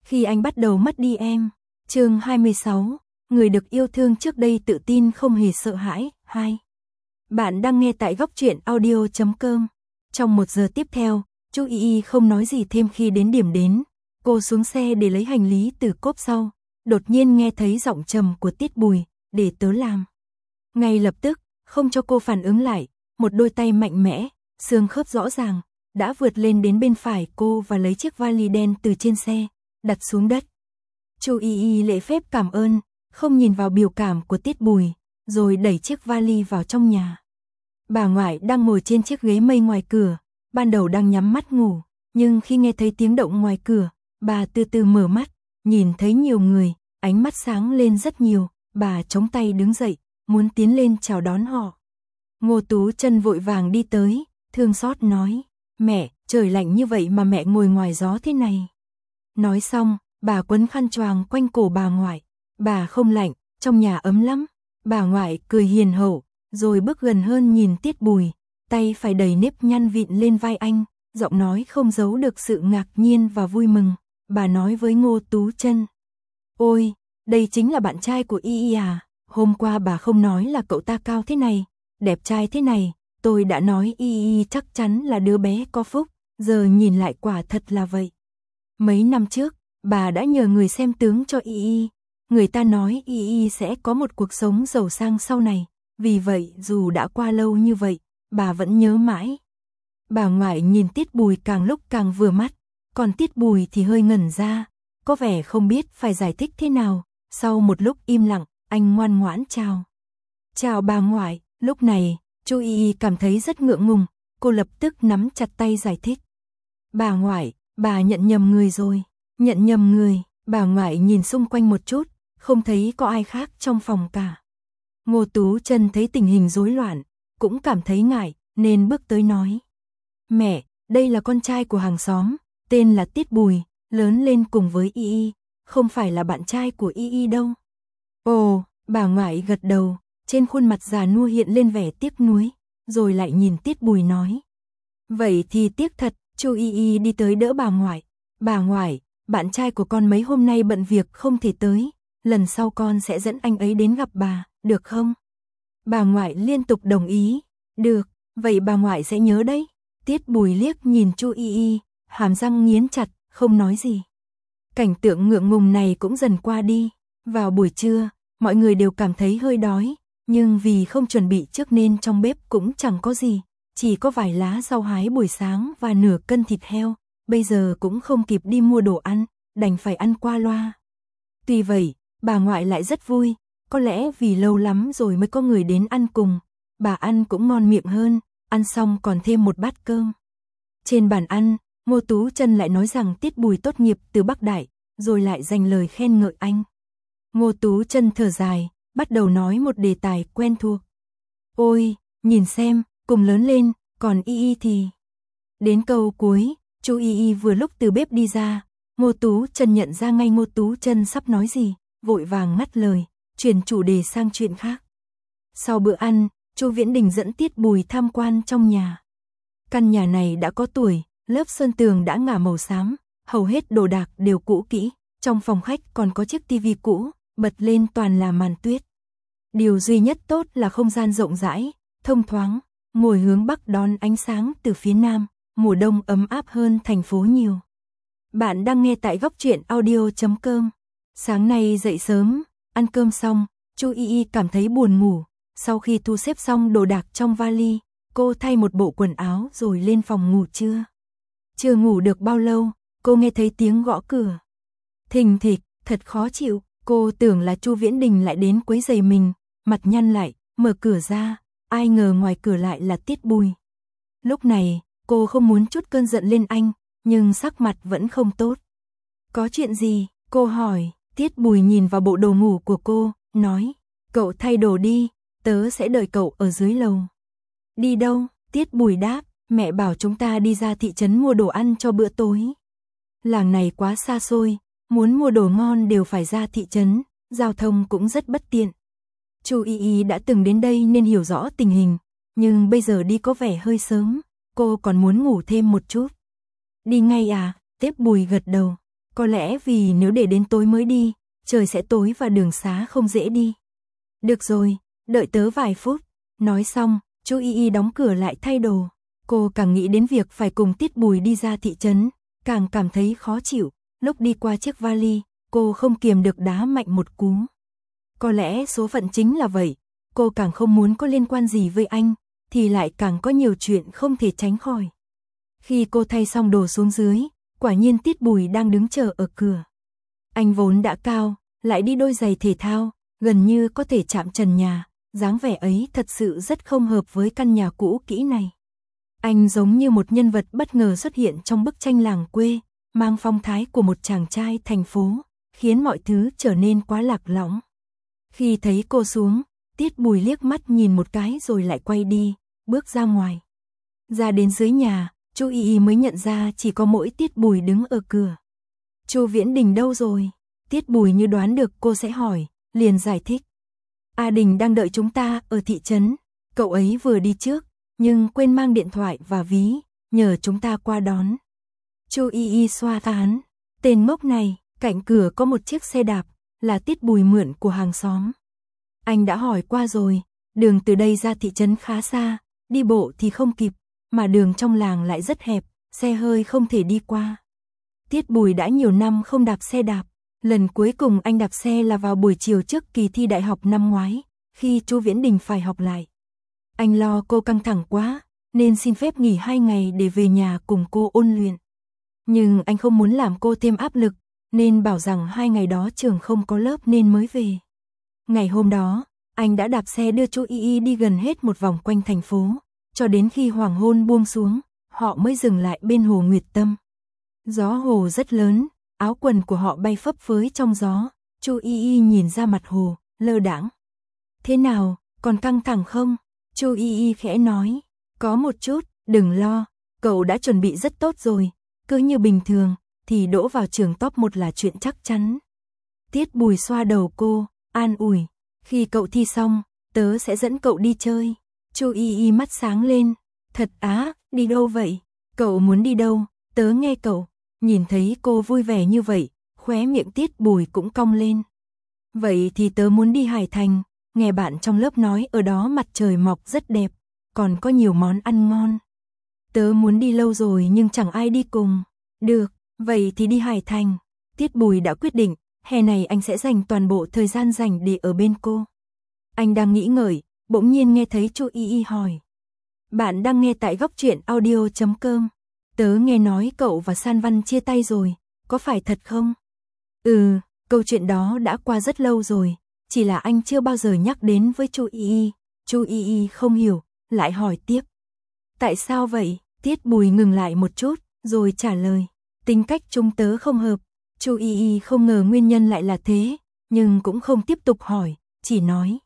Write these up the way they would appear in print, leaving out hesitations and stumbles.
Khi anh bắt đầu mất đi em. Chương 26, người được yêu thương trước đây tự tin không hề sợ hãi. 2. Bạn đang nghe tại góc truyện audio.com. Trong 1 giờ tiếp theo, Chu Y không nói gì thêm khi đến điểm đến. Cô xuống xe để lấy hành lý từ cốp sau. Đột nhiên nghe thấy giọng trầm của Tiết Bùi, để tớ làm. Ngay lập tức, không cho cô phản ứng lại, một đôi tay mạnh mẽ, xương khớp rõ ràng, đã vượt lên đến bên phải cô và lấy chiếc vali đen từ trên xe, đặt xuống đất. Chu Y lễ phép cảm ơn, không nhìn vào biểu cảm của Tiết Bùi, rồi đẩy chiếc vali vào trong nhà. Bà ngoại đang ngồi trên chiếc ghế mây ngoài cửa, ban đầu đang nhắm mắt ngủ, nhưng khi nghe thấy tiếng động ngoài cửa, bà từ từ mở mắt, nhìn thấy nhiều người, ánh mắt sáng lên rất nhiều, bà chống tay đứng dậy, muốn tiến lên chào đón họ. Ngô Tú Chân vội vàng đi tới, thương xót nói, mẹ, trời lạnh như vậy mà mẹ ngồi ngoài gió thế này. Nói xong, bà quấn khăn choàng quanh cổ bà ngoại, bà không lạnh, trong nhà ấm lắm. Bà ngoại cười hiền hậu, rồi bước gần hơn nhìn Tiết Bùi, tay phải đầy nếp nhăn vịn lên vai anh, giọng nói không giấu được sự ngạc nhiên và vui mừng. Bà nói với Ngô Tú Chân, ôi, đây chính là bạn trai của Y à, hôm qua bà không nói là cậu ta cao thế này, đẹp trai thế này, tôi đã nói Y chắc chắn là đứa bé có phúc, giờ nhìn lại quả thật là vậy. Mấy năm trước, bà đã nhờ người xem tướng cho Y, người ta nói Y sẽ có một cuộc sống giàu sang sau này, vì vậy dù đã qua lâu như vậy, bà vẫn nhớ mãi. Bà ngoại nhìn Tiết Bùi càng lúc càng vừa mắt, còn Tiết Bùi thì hơi ngẩn ra, có vẻ không biết phải giải thích thế nào. Sau một lúc im lặng, anh ngoan ngoãn chào. Chào bà ngoại. Lúc này, Chu Y cảm thấy rất ngượng ngùng, cô lập tức nắm chặt tay giải thích. Bà ngoại, bà nhận nhầm người rồi. Nhận nhầm người. Bà ngoại nhìn xung quanh một chút, không thấy có ai khác trong phòng cả. Ngô Tú Chân thấy tình hình rối loạn, cũng cảm thấy ngại, nên bước tới nói. Mẹ, đây là con trai của hàng xóm, tên là Tiết Bùi, lớn lên cùng với Y, không phải là bạn trai của Y đâu. Ồ, bà ngoại gật đầu, trên khuôn mặt già nua hiện lên vẻ tiếc nuối, rồi lại nhìn Tiết Bùi nói. Vậy thì tiếc thật. Chu Y đi tới đỡ bà ngoại. Bà ngoại, bạn trai của con mấy hôm nay bận việc không thể tới, lần sau con sẽ dẫn anh ấy đến gặp bà, được không? Bà ngoại liên tục đồng ý. Được, vậy bà ngoại sẽ nhớ đấy. Tiết Bùi liếc nhìn Chu Y, hàm răng nghiến chặt, không nói gì. Cảnh tượng ngượng ngùng này cũng dần qua đi. Vào buổi trưa, mọi người đều cảm thấy hơi đói, nhưng vì không chuẩn bị trước nên trong bếp cũng chẳng có gì, chỉ có vài lá rau hái buổi sáng và nửa cân thịt heo, bây giờ cũng không kịp đi mua đồ ăn, đành phải ăn qua loa. Tuy vậy, bà ngoại lại rất vui, có lẽ vì lâu lắm rồi mới có người đến ăn cùng, bà ăn cũng ngon miệng hơn, ăn xong còn thêm một bát cơm. Trên bàn ăn, Ngô Tú Chân lại nói rằng Tiết Bùi tốt nghiệp từ Bắc Đại, rồi lại dành lời khen ngợi anh. Ngô Tú Chân thở dài, bắt đầu nói một đề tài quen thuộc. Ôi, nhìn xem, cùng lớn lên, còn Y thì... Đến câu cuối, Chu Y vừa lúc từ bếp đi ra, Ngô Tú Chân nhận ra ngay Ngô Tú Chân sắp nói gì, vội vàng ngắt lời, chuyển chủ đề sang chuyện khác. Sau bữa ăn, Chu Viễn Đình dẫn Tiết Bùi tham quan trong nhà. Căn nhà này đã có tuổi, lớp sơn tường đã ngả màu xám, hầu hết đồ đạc đều cũ kỹ, trong phòng khách còn có chiếc tivi cũ, bật lên toàn là màn tuyết. Điều duy nhất tốt là không gian rộng rãi, thông thoáng, ngồi hướng bắc đón ánh sáng từ phía nam, mùa đông ấm áp hơn thành phố nhiều. Bạn đang nghe tại góc truyện audio.com. Sáng nay dậy sớm, ăn cơm xong, Chu Y cảm thấy buồn ngủ. Sau khi thu xếp xong đồ đạc trong vali, cô thay một bộ quần áo rồi lên phòng ngủ trưa. Chưa ngủ được bao lâu, cô nghe thấy tiếng gõ cửa. Thình thịch, thật khó chịu, cô tưởng là Chu Viễn Đình lại đến quấy rầy mình, mặt nhăn lại, mở cửa ra, ai ngờ ngoài cửa lại là Tiết Bùi. Lúc này, cô không muốn trút cơn giận lên anh, nhưng sắc mặt vẫn không tốt. Có chuyện gì? Cô hỏi. Tiết Bùi nhìn vào bộ đồ ngủ của cô, nói, cậu thay đồ đi, tớ sẽ đợi cậu ở dưới lầu. Đi đâu? Tiết Bùi đáp, mẹ bảo chúng ta đi ra thị trấn mua đồ ăn cho bữa tối. Làng này quá xa xôi, muốn mua đồ ngon đều phải ra thị trấn, giao thông cũng rất bất tiện. Chu Y đã từng đến đây nên hiểu rõ tình hình, nhưng bây giờ đi có vẻ hơi sớm, cô còn muốn ngủ thêm một chút. Đi ngay à? Tiết Bùi gật đầu. Có lẽ vì nếu để đến tối mới đi, trời sẽ tối và đường xá không dễ đi. Được rồi, đợi tớ vài phút. Nói xong, Chu Y Y đóng cửa lại thay đồ. Cô càng nghĩ đến việc phải cùng Tiết Bùi đi ra thị trấn, càng cảm thấy khó chịu. Lúc đi qua chiếc vali, cô không kiềm được đá mạnh một cú. Có lẽ số phận chính là vậy, cô càng không muốn có liên quan gì với anh, thì lại càng có nhiều chuyện không thể tránh khỏi. Khi cô thay xong đồ xuống dưới, quả nhiên Tiết Bùi đang đứng chờ ở cửa. Anh vốn đã cao, lại đi đôi giày thể thao, gần như có thể chạm trần nhà, dáng vẻ ấy thật sự rất không hợp với căn nhà cũ kỹ này. Anh giống như một nhân vật bất ngờ xuất hiện trong bức tranh làng quê, mang phong thái của một chàng trai thành phố, khiến mọi thứ trở nên quá lạc lõng. Khi thấy cô xuống, Tiết Bùi liếc mắt nhìn một cái rồi lại quay đi, bước ra ngoài. Ra đến dưới nhà, Chu Y Y mới nhận ra chỉ có mỗi Tiết Bùi đứng ở cửa. Chu Viễn Đình đâu rồi? Tiết Bùi như đoán được cô sẽ hỏi, liền giải thích. A Đình đang đợi chúng ta ở thị trấn, cậu ấy vừa đi trước, nhưng quên mang điện thoại và ví, nhờ chúng ta qua đón. Chu Y Y xoa trán, tên ngốc này, cạnh cửa có một chiếc xe đạp, là Tiết Bùi mượn của hàng xóm. Anh đã hỏi qua rồi, đường từ đây ra thị trấn khá xa, đi bộ thì không kịp, mà đường trong làng lại rất hẹp, xe hơi không thể đi qua. Tiết Bùi đã nhiều năm không đạp xe đạp, lần cuối cùng anh đạp xe là vào buổi chiều trước kỳ thi đại học năm ngoái, khi Chu Viễn Đình phải học lại. Anh lo cô căng thẳng quá, nên xin phép nghỉ 2 ngày để về nhà cùng cô ôn luyện. Nhưng anh không muốn làm cô thêm áp lực, nên bảo rằng 2 ngày đó trường không có lớp nên mới về. Ngày hôm đó, anh đã đạp xe đưa Chu Y Y đi gần hết một vòng quanh thành phố, cho đến khi hoàng hôn buông xuống, họ mới dừng lại bên hồ Nguyệt Tâm. Gió hồ rất lớn, áo quần của họ bay phấp phới trong gió, Chu Y Y nhìn ra mặt hồ, lơ đãng. Thế nào, còn căng thẳng không? Chu Y Y khẽ nói, có một chút, đừng lo, cậu đã chuẩn bị rất tốt rồi, cứ như bình thường, thì đỗ vào trường top 1 là chuyện chắc chắn. Tiết Bùi xoa đầu cô, an ủi, khi cậu thi xong, tớ sẽ dẫn cậu đi chơi. Chu Y Y mắt sáng lên, thật á, đi đâu vậy? Cậu muốn đi đâu, tớ nghe cậu. Nhìn thấy cô vui vẻ như vậy, khóe miệng Tiết Bùi cũng cong lên. Vậy thì tớ muốn đi Hải Thành, nghe bạn trong lớp nói ở đó mặt trời mọc rất đẹp, còn có nhiều món ăn ngon. Tớ muốn đi lâu rồi nhưng chẳng ai đi cùng. Được, vậy thì đi Hải Thành. Tiết Bùi đã quyết định, hè này anh sẽ dành toàn bộ thời gian rảnh để ở bên cô. Anh đang nghĩ ngợi, bỗng nhiên nghe thấy Chu Y Y hỏi. Bạn đang nghe tại góc truyện audio.com. Tớ nghe nói cậu và San Văn chia tay rồi, có phải thật không? Ừ, câu chuyện đó đã qua rất lâu rồi, chỉ là anh chưa bao giờ nhắc đến với Chu Y Y. Chu Y Y không hiểu, lại hỏi tiếp. Tại sao vậy? Tiết Bùi ngừng lại một chút, rồi trả lời. Tính cách chúng tớ không hợp. Chu Y Y không ngờ nguyên nhân lại là thế, nhưng cũng không tiếp tục hỏi, chỉ nói.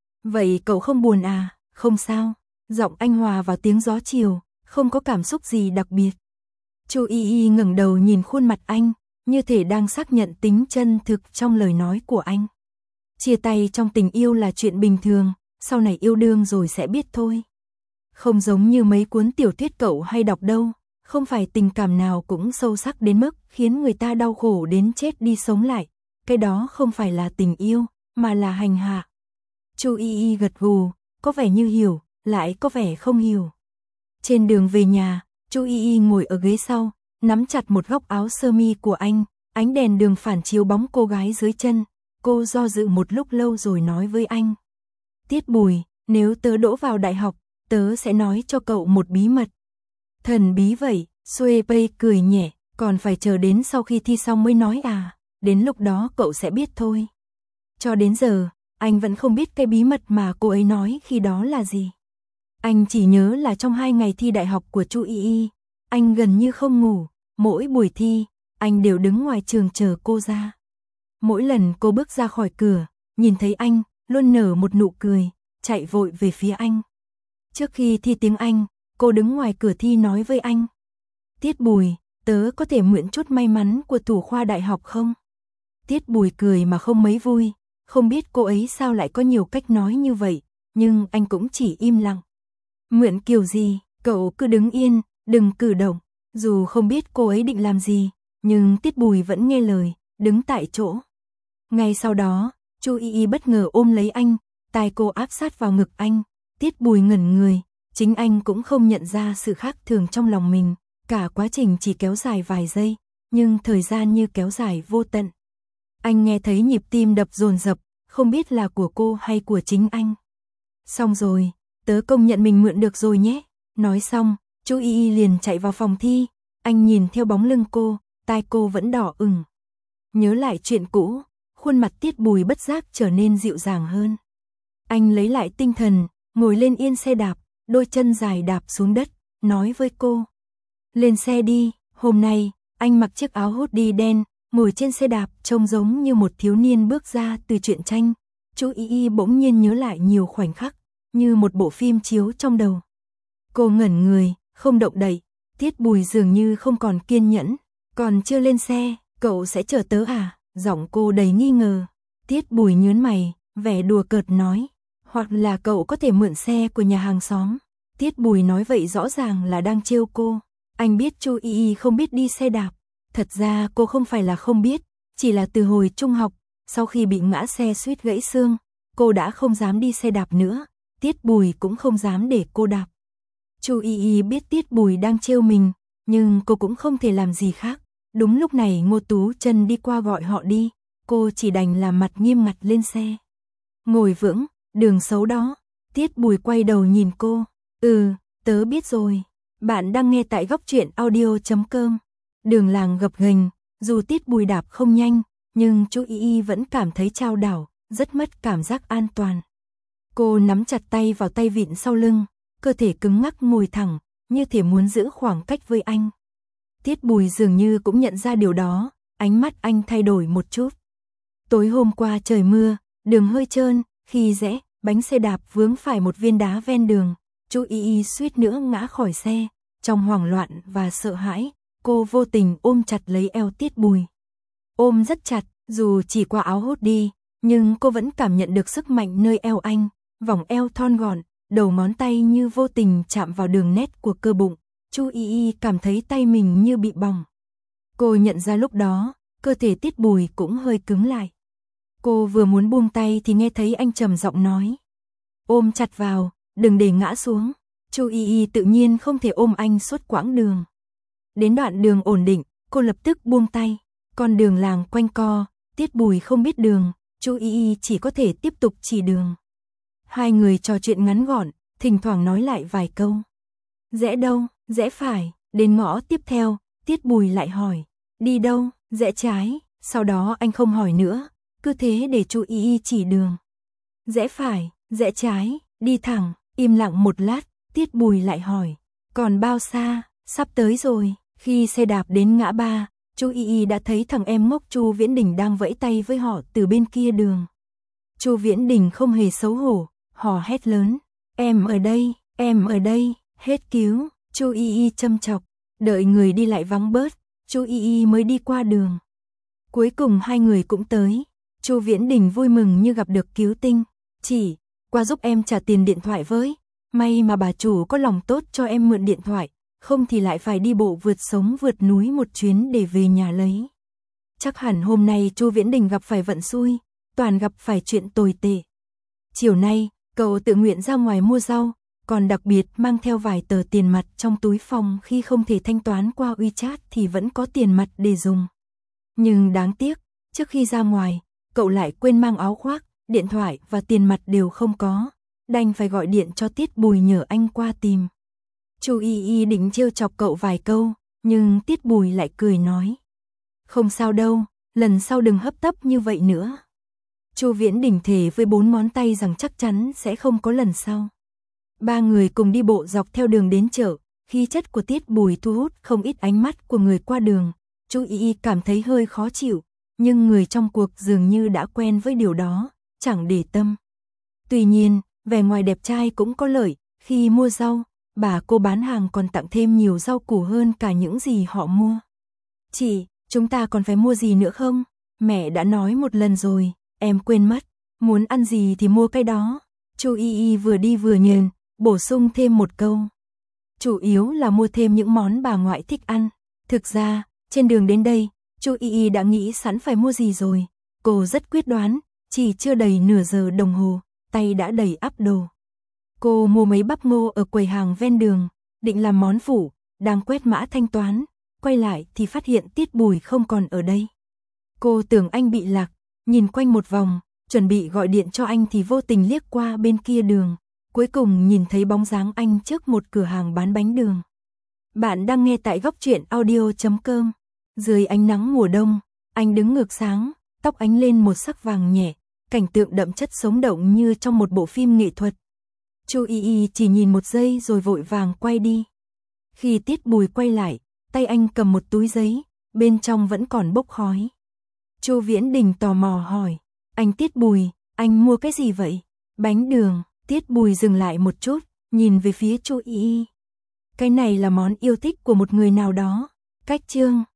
Vậy cậu không buồn à? Không sao. Giọng anh hòa vào tiếng gió chiều, không có cảm xúc gì đặc biệt. Chu Y Y ngẩng đầu nhìn khuôn mặt anh, như thể đang xác nhận tính chân thực trong lời nói của anh. Chia tay trong tình yêu là chuyện bình thường, sau này yêu đương rồi sẽ biết thôi. Không giống như mấy cuốn tiểu thuyết cậu hay đọc đâu, không phải tình cảm nào cũng sâu sắc đến mức khiến người ta đau khổ đến chết đi sống lại. Cái đó không phải là tình yêu, mà là hành hạ. Chu Y Y gật gù, có vẻ như hiểu, lại có vẻ không hiểu. Trên đường về nhà, Chu Y Y ngồi ở ghế sau, nắm chặt một góc áo sơ mi của anh, ánh đèn đường phản chiếu bóng cô gái dưới chân. Cô do dự một lúc lâu rồi nói với anh. Tiết Bùi, nếu tớ đỗ vào đại học, tớ sẽ nói cho cậu một bí mật. Thần bí vậy, Xuê Pây cười nhẹ, còn phải chờ đến sau khi thi xong mới nói à, đến lúc đó cậu sẽ biết thôi. Cho đến giờ, anh vẫn không biết cái bí mật mà cô ấy nói khi đó là gì. Anh chỉ nhớ là trong 2 ngày thi đại học của Chu Y Y, anh gần như không ngủ, mỗi buổi thi, anh đều đứng ngoài trường chờ cô ra. Mỗi lần cô bước ra khỏi cửa, nhìn thấy anh, luôn nở một nụ cười, chạy vội về phía anh. Trước khi thi tiếng Anh, cô đứng ngoài cửa thi nói với anh. Tiết Bùi, tớ có thể mượn chút may mắn của thủ khoa đại học không? Tiết Bùi cười mà không mấy vui, không biết cô ấy sao lại có nhiều cách nói như vậy, nhưng anh cũng chỉ im lặng. Mượn kiểu gì, cậu cứ đứng yên, đừng cử động, dù không biết cô ấy định làm gì, nhưng Tiết Bùi vẫn nghe lời, đứng tại chỗ. Ngay sau đó, Chu Y bất ngờ ôm lấy anh, tai cô áp sát vào ngực anh. Tiết Bùi ngẩn người, chính anh cũng không nhận ra sự khác thường trong lòng mình. Cả quá trình chỉ kéo dài vài giây, nhưng thời gian như kéo dài vô tận. Anh nghe thấy nhịp tim đập dồn dập, không biết là của cô hay của chính anh. Xong rồi, tớ công nhận mình mượn được rồi nhé. Nói xong, Chu Y liền chạy vào phòng thi. Anh nhìn theo bóng lưng cô, tai cô vẫn đỏ ửng. Nhớ lại chuyện cũ, khuôn mặt Tiết Bùi bất giác trở nên dịu dàng hơn. Anh lấy lại tinh thần, ngồi lên yên xe đạp, đôi chân dài đạp xuống đất, nói với cô. Lên xe đi, hôm nay, anh mặc chiếc áo hoodie đen, ngồi trên xe đạp trông giống như một thiếu niên bước ra từ truyện tranh. Chu Y bỗng nhiên nhớ lại nhiều khoảnh khắc, như một bộ phim chiếu trong đầu. Cô ngẩn người, không động đậy, Tiết Bùi dường như không còn kiên nhẫn. Còn chưa lên xe, cậu sẽ chờ tớ à? Giọng cô đầy nghi ngờ. Tiết Bùi nhớn mày, vẻ đùa cợt nói. Hoặc là cậu có thể mượn xe của nhà hàng xóm. Tiết Bùi nói vậy rõ ràng là đang trêu cô. Anh biết Chu Y không biết đi xe đạp. Thật ra cô không phải là không biết, chỉ là từ hồi trung học, sau khi bị ngã xe suýt gãy xương, cô đã không dám đi xe đạp nữa. Tiết Bùi cũng không dám để cô đạp. Chu Y biết Tiết Bùi đang trêu mình, nhưng cô cũng không thể làm gì khác. Đúng lúc này Ngô Tú Chân đi qua gọi họ đi, cô chỉ đành làm mặt nghiêm ngặt lên xe. Ngồi vững, đường xấu đó. Tiết Bùi quay đầu nhìn cô. Tớ biết rồi. Bạn đang nghe tại góc truyện audio.com. Đường làng gập ghềnh, dù Tiết Bùi đạp không nhanh, nhưng Chu Y vẫn cảm thấy chao đảo, rất mất cảm giác an toàn. Cô nắm chặt tay vào tay vịn sau lưng, cơ thể cứng ngắc ngồi thẳng, như thể muốn giữ khoảng cách với anh. Tiết Bùi dường như cũng nhận ra điều đó, ánh mắt anh thay đổi một chút. Tối hôm qua trời mưa, đường hơi trơn, khi rẽ, bánh xe đạp vướng phải một viên đá ven đường. Chu Y suýt nữa ngã khỏi xe, trong hoảng loạn và sợ hãi, cô vô tình ôm chặt lấy eo Tiết Bùi. Ôm rất chặt, dù chỉ qua áo hoodie, nhưng cô vẫn cảm nhận được sức mạnh nơi eo anh, vòng eo thon gọn, đầu ngón tay như vô tình chạm vào đường nét của cơ bụng. Chu Y cảm thấy tay mình như bị bỏng. Cô nhận ra lúc đó, cơ thể Tiết Bùi cũng hơi cứng lại. Cô vừa muốn buông tay thì nghe thấy anh trầm giọng nói. Ôm chặt vào, đừng để ngã xuống. Chu Y tự nhiên không thể ôm anh suốt quãng đường. Đến đoạn đường ổn định, cô lập tức buông tay. Con đường làng quanh co, Tiết Bùi không biết đường, Chu Y chỉ có thể tiếp tục chỉ đường. Hai người trò chuyện ngắn gọn, thỉnh thoảng nói lại vài câu. Rẽ đâu? Rẽ phải. Đến ngõ tiếp theo, Tiết Bùi lại hỏi. Đi đâu? Rẽ trái. Sau đó anh không hỏi nữa, cứ thế để Chu Y chỉ đường. Rẽ phải, rẽ trái, đi thẳng. Im lặng một lát, Tiết Bùi lại hỏi. Còn bao xa? Sắp tới rồi. Khi xe đạp đến ngã ba, Chu Y đã thấy thằng em ngốc Chu Viễn Đình đang vẫy tay với họ từ bên kia đường. Chu Viễn Đình không hề xấu hổ, hò hét lớn. Em ở đây, hết cứu. Chu Y châm chọc, đợi người đi lại vắng bớt, Chu Y mới đi qua đường. Cuối cùng hai người cũng tới. Chu Viễn Đình vui mừng như gặp được cứu tinh. Chỉ, qua giúp em trả tiền điện thoại với. May mà bà chủ có lòng tốt cho em mượn điện thoại, không thì lại phải đi bộ vượt sống vượt núi một chuyến để về nhà lấy. Chắc hẳn hôm nay Chu Viễn Đình gặp phải vận xui, toàn gặp phải chuyện tồi tệ. Chiều nay, cậu tự nguyện ra ngoài mua rau, còn đặc biệt mang theo vài tờ tiền mặt trong túi phòng khi không thể thanh toán qua WeChat thì vẫn có tiền mặt để dùng. Nhưng đáng tiếc, trước khi ra ngoài, cậu lại quên mang áo khoác, điện thoại và tiền mặt đều không có, đành phải gọi điện cho Tiết Bùi nhờ anh qua tìm. Chu Y định trêu chọc cậu vài câu, nhưng Tiết Bùi lại cười nói. Không sao đâu, lần sau đừng hấp tấp như vậy nữa. Chu Viễn Đình thề với 4 ngón tay rằng chắc chắn sẽ không có lần sau. Ba người cùng đi bộ dọc theo đường đến chợ, khí chất của Tiết Bùi thu hút không ít ánh mắt của người qua đường. Chu Y cảm thấy hơi khó chịu, nhưng người trong cuộc dường như đã quen với điều đó, chẳng để tâm. Tuy nhiên, vẻ ngoài đẹp trai cũng có lợi, khi mua rau, bà cô bán hàng còn tặng thêm nhiều rau củ hơn cả những gì họ mua. Chị, chúng ta còn phải mua gì nữa không? Mẹ đã nói một lần rồi, em quên mất, muốn ăn gì thì mua cái đó. Chu Y vừa đi vừa nhền, bổ sung thêm một câu. Chủ yếu là mua thêm những món bà ngoại thích ăn. Thực ra, Trên đường đến đây, Chu Y Y đã nghĩ sẵn phải mua gì rồi. Cô rất quyết đoán, chỉ chưa đầy nửa giờ đồng hồ, tay đã đầy ắp đồ. Cô mua mấy bắp ngô ở quầy hàng ven đường, định làm món phụ, đang quét mã thanh toán, quay lại thì phát hiện Tiết Bùi không còn ở đây. Cô tưởng anh bị lạc, nhìn quanh một vòng, chuẩn bị gọi điện cho anh thì vô tình liếc qua bên kia đường, cuối cùng nhìn thấy bóng dáng anh trước một cửa hàng bán bánh đường. Bạn đang nghe tại góc truyện audio.com. Dưới ánh nắng mùa đông, anh đứng ngược sáng, tóc ánh lên một sắc vàng nhẹ, cảnh tượng đậm chất sống động như trong một bộ phim nghệ thuật. Chu Y Y chỉ nhìn một giây rồi vội vàng quay đi. Khi Tiết Bùi quay lại, tay anh cầm một túi giấy, bên trong vẫn còn bốc khói. Chu Viễn Đình tò mò hỏi, anh Tiết Bùi, anh mua cái gì vậy? Bánh đường. Tiết Bùi dừng lại một chút, nhìn về phía Chu Y Y. Cái này là món yêu thích của một người nào đó. Cách chương